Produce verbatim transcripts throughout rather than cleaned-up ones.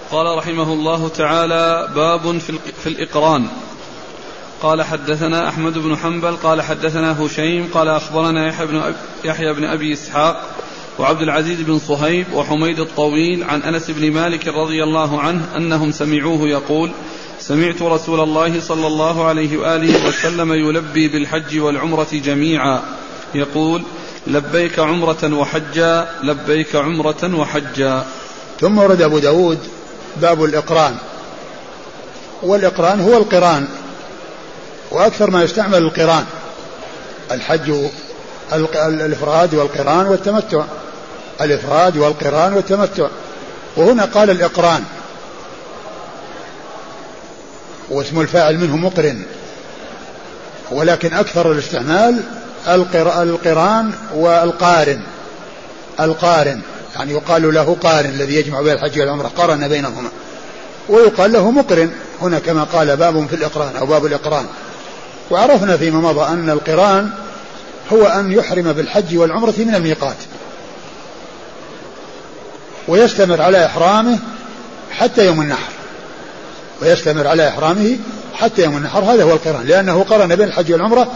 قال رحمه الله تعالى: باب في الإقران. قال حدثنا أحمد بن حنبل قال حدثنا هشيم قال أخبرنا يحيى بن, يحيى بن أبي إسحاق وعبد العزيز بن صهيب وحميد الطويل عن أنس بن مالك رضي الله عنه أنهم سمعوه يقول: سمعت رسول الله صلى الله عليه وآله وسلم يلبي بالحج والعمرة جميعا يقول: لبيك عمرة وحجا لبيك عمرة وحجا. ثم ورد أبو داود باب الإقران. والإقران هو القران، وأكثر ما يستعمل القران، الحج الإفراد والقران والتمتع، الإفراد والقران والتمتع. وهنا قال الإقران، واسم الفاعل منه مقرن، ولكن أكثر الاستعمال القران والقارن. القارن يعني يقال له قارن، الذي يجمع بين الحج والعمرة، قارن بينهما، ويقال له مقرن هنا كما قال باب في الإقران أو باب الإقران. وعرفنا فيما مضى أن القران هو أن يحرم بالحج والعمرة من الميقات ويستمر على إحرامه حتى يوم النحر، ويستمر على إحرامه حتى يوم النحر. هذا هو القران، لأنه قرن بين الحج والعمرة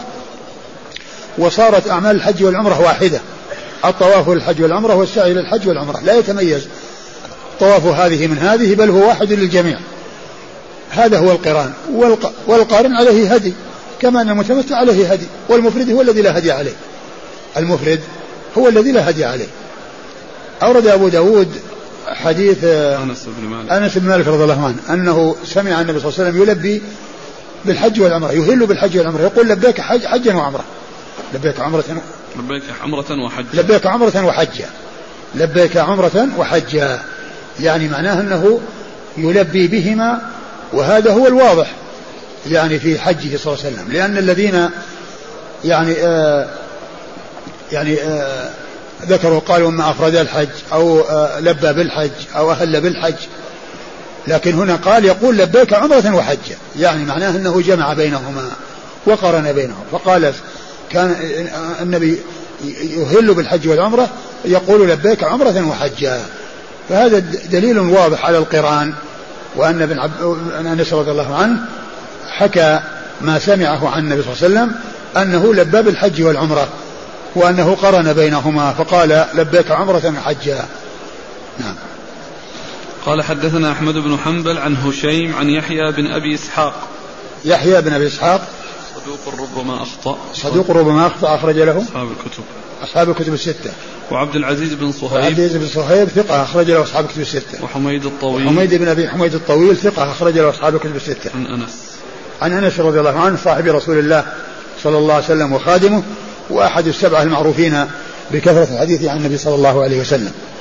وصارت أعمال الحج والعمرة واحدة، الطواف للحج والعمرة والسعي للحج والعمرة، لا يتميز طواف هذه من هذه، بل هو واحد للجميع. هذا هو القران. والقارن عليه هدي، كما أن المتمتع عليه هدي، والمفرد هو الذي لا هدي عليه. المفرد هو الذي لا هدي عليه. أورد أبو داود حديث أنس بن مالك, أنس بن مالك رضي الله عنه أنه سمع النبي صلى الله عليه وسلم يلبي بالحج والعمرة، يهل بالحج والعمرة، يقول: لبيك حج حجا وعمرة، لبيك عمرة لبيك عمرة وحجا لبيك عمرة وحجا لبيك عمرة وحجا يعني معناه أنه يلبي بهما، وهذا هو الواضح يعني في حجه صلى الله عليه وسلم. لأن الذين يعني آه يعني آه ذكروا قالوا ما أفرد الحج أو آه لبى بالحج أو أهل بالحج، لكن هنا قال يقول لبيك عمرة وحجا، يعني معناه أنه جمع بينهما وقرن بينهم. فقال كان النبي يهل بالحج والعمرة يقول لبيك عمرة وحجا. فهذا دليل واضح على القران، وأن ابن أنس رضي الله عنه حكى ما سمعه عن النبي صلى الله عليه وسلم أنه لبى بالحج والعمرة، وأنه قرن بينهما فقال لبيك عمرة وحجا. نعم. قال حدثنا أحمد بن حنبل عن هشيم عن يحيى بن أبي إسحاق. يحيى بن أبي إسحاق صدوق ربما أخطأ صدوق ربما أخطأ أخرج له أصحاب الكتب أصحاب الكتب الستة. وعبد العزيز بن صهيب وعبد العزيز بن صهيب ثقة أخرج له أصحاب الكتب الستة. وحميد الطويل وحميد بن أبي حميد الطويل ثقة أخرج له أصحاب الكتب الستة. عن أنس عن أنس رضي الله عنه صاحب رسول الله صلى الله عليه وسلم وخادمه، وأحد السبعة المعروفين بكثرة الحديث عن النبي صلى الله عليه وسلم.